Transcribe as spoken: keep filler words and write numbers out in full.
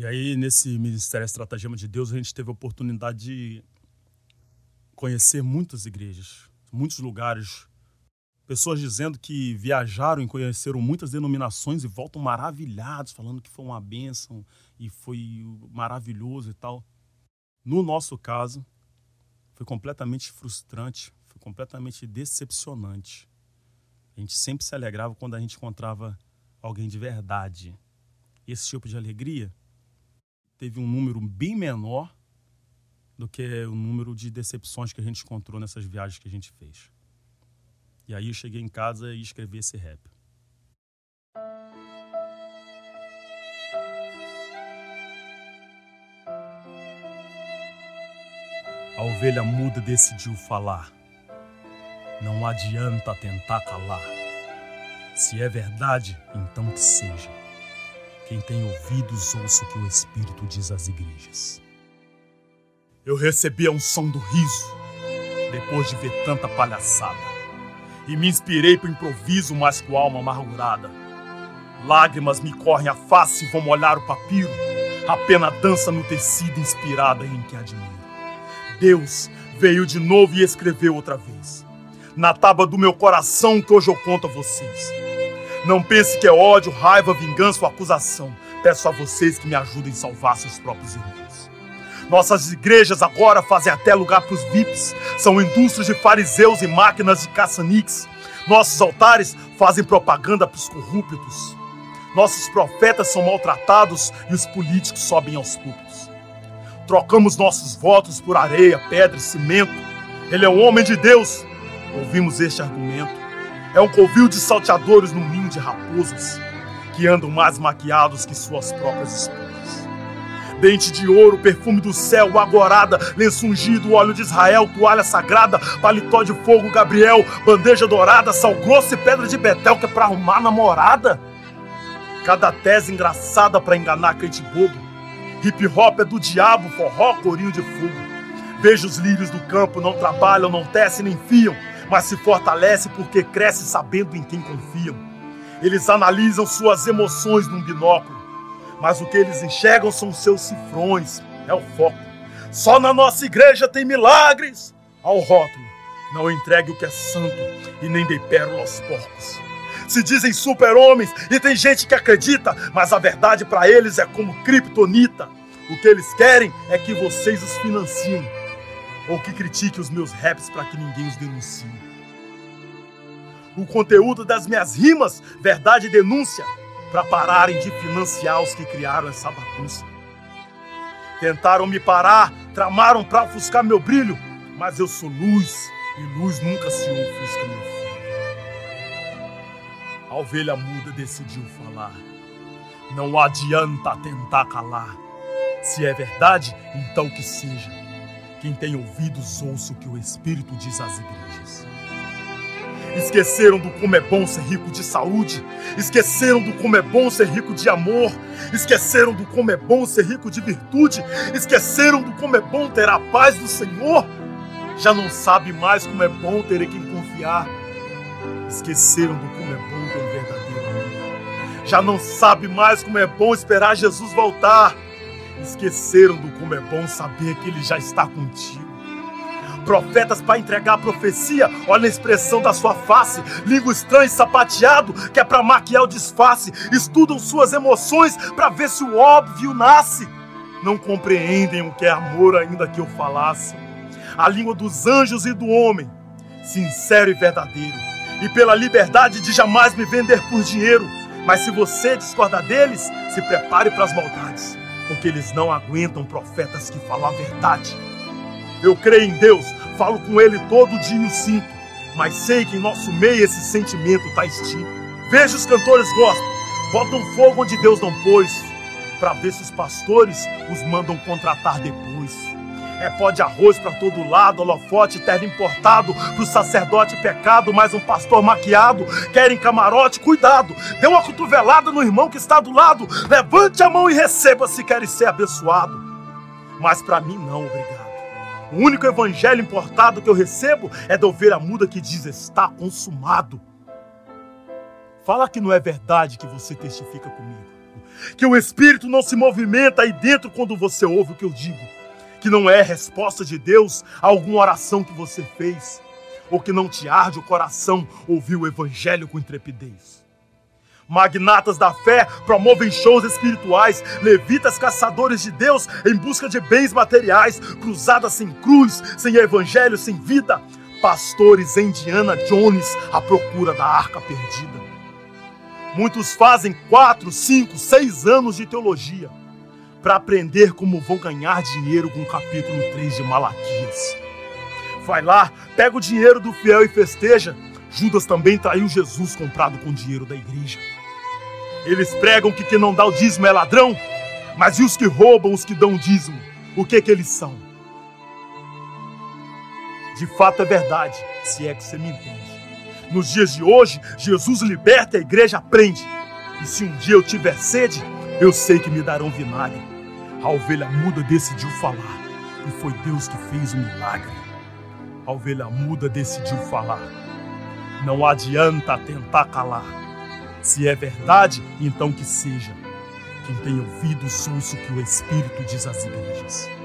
E aí, nesse Ministério Estratagema de Deus, a gente teve a oportunidade de conhecer muitas igrejas, muitos lugares. Pessoas dizendo que viajaram e conheceram muitas denominações e voltam maravilhados, falando que foi uma bênção e foi maravilhoso e tal. No nosso caso, foi completamente frustrante, foi completamente decepcionante. A gente sempre se alegrava quando a gente encontrava alguém de verdade. Esse tipo de alegria teve um número bem menor do que o número de decepções que a gente encontrou nessas viagens que a gente fez. E aí eu cheguei em casa e escrevi esse rap. A ovelha muda decidiu falar. Não adianta tentar calar. Se é verdade, então que seja. Quem tem ouvidos, ouça o que o Espírito diz às igrejas. Eu recebi a unção do riso, depois de ver tanta palhaçada, e me inspirei pro improviso, mas com alma amargurada. Lágrimas me correm a face e vão molhar o papiro, a pena dança no tecido inspirada em que admiro. Deus veio de novo e escreveu outra vez, na tábua do meu coração que hoje eu conto a vocês. Não pense que é ódio, raiva, vingança ou acusação. Peço a vocês que me ajudem a salvar seus próprios irmãos. Nossas igrejas agora fazem até lugar para os V I Ps. São indústrias de fariseus e máquinas de caça-níqueis. Nossos altares fazem propaganda para os corruptos. Nossos profetas são maltratados e os políticos sobem aos púlpitos. Trocamos nossos votos por areia, pedra e cimento. Ele é um homem de Deus. Ouvimos este argumento. É um covil de salteadores num ninho de raposas, que andam mais maquiados que suas próprias esposas. Dente de ouro, perfume do céu, agorada, lenço ungido, óleo de Israel, toalha sagrada, paletó de fogo, Gabriel, bandeja dourada, sal grosso e pedra de Betel, que é pra arrumar namorada. Cada tese engraçada pra enganar crente bobo. Hip hop é do diabo, forró, corinho de fogo. Vejo os lírios do campo, não trabalham, não tecem nem fiam, mas se fortalece porque cresce sabendo em quem confiam. Eles analisam suas emoções num binóculo, mas o que eles enxergam são seus cifrões, é o foco. Só na nossa igreja tem milagres. Ao rótulo, não entregue o que é santo e nem dê pérola aos porcos. Se dizem super-homens e tem gente que acredita, mas a verdade pra eles é como criptonita. O que eles querem é que vocês os financiem, ou que critique os meus raps para que ninguém os denuncie. O conteúdo das minhas rimas, verdade e denúncia, para pararem de financiar os que criaram essa bagunça. Tentaram me parar, tramaram para ofuscar meu brilho, mas eu sou luz, e luz nunca se ofusca meu filho. A ovelha muda decidiu falar. Não adianta tentar calar. Se é verdade, então que seja. Quem tem ouvidos, ouça o que o Espírito diz às igrejas. Esqueceram do como é bom ser rico de saúde. Esqueceram do como é bom ser rico de amor. Esqueceram do como é bom ser rico de virtude. Esqueceram do como é bom ter a paz do Senhor. Já não sabe mais como é bom ter em quem confiar. Esqueceram do como é bom ter um verdadeiro amigo. Já não sabe mais como é bom esperar Jesus voltar. Esqueceram do como é bom saber que Ele já está contigo. Profetas para entregar a profecia, olha a expressão da sua face. Língua estranha e sapateado, que é para maquiar o disfarce. Estudam suas emoções para ver se o óbvio nasce. Não compreendem o que é amor ainda que eu falasse. A língua dos anjos e do homem, sincero e verdadeiro. E pela liberdade de jamais me vender por dinheiro. Mas se você discordar deles, se prepare para as maldades, porque eles não aguentam profetas que falam a verdade. Eu creio em Deus, falo com Ele todo dia e o sinto, mas sei que em nosso meio esse sentimento está extinto. Vejo os cantores gospel, botam fogo onde Deus não pôs, para ver se os pastores os mandam contratar depois. É pó de arroz para todo lado, holofote, terno importado, pro sacerdote pecado, mais um pastor maquiado. Querem camarote? Cuidado! Dê uma cotovelada no irmão que está do lado. Levante a mão e receba se querem ser abençoado. Mas para mim não, obrigado. O único evangelho importado que eu recebo é da ovelha muda que diz: está consumado. Fala que não é verdade que você testifica comigo. Que o Espírito não se movimenta aí dentro quando você ouve o que eu digo. Que não é resposta de Deus a alguma oração que você fez. Ou que não te arde o coração ouvir o Evangelho com intrepidez. Magnatas da fé promovem shows espirituais, levitas caçadores de Deus em busca de bens materiais, cruzadas sem cruz, sem evangelho, sem vida, pastores em Indiana Jones à procura da arca perdida. Muitos fazem quatro, cinco, seis anos de teologia para aprender como vão ganhar dinheiro com o capítulo três de Malaquias. Vai lá, pega o dinheiro do fiel e festeja. Judas também traiu Jesus comprado com dinheiro da igreja. Eles pregam que quem não dá o dízimo é ladrão, mas e os que roubam, os que dão o dízimo? O que que eles são? De fato é verdade, se é que você me entende. Nos dias de hoje, Jesus liberta e a igreja aprende. E se um dia eu tiver sede, eu sei que me darão vinagre. A ovelha muda decidiu falar, e foi Deus que fez o milagre. A ovelha muda decidiu falar. Não adianta tentar calar. Se é verdade, então que seja. Quem tem ouvido, ouça o que o Espírito diz às igrejas.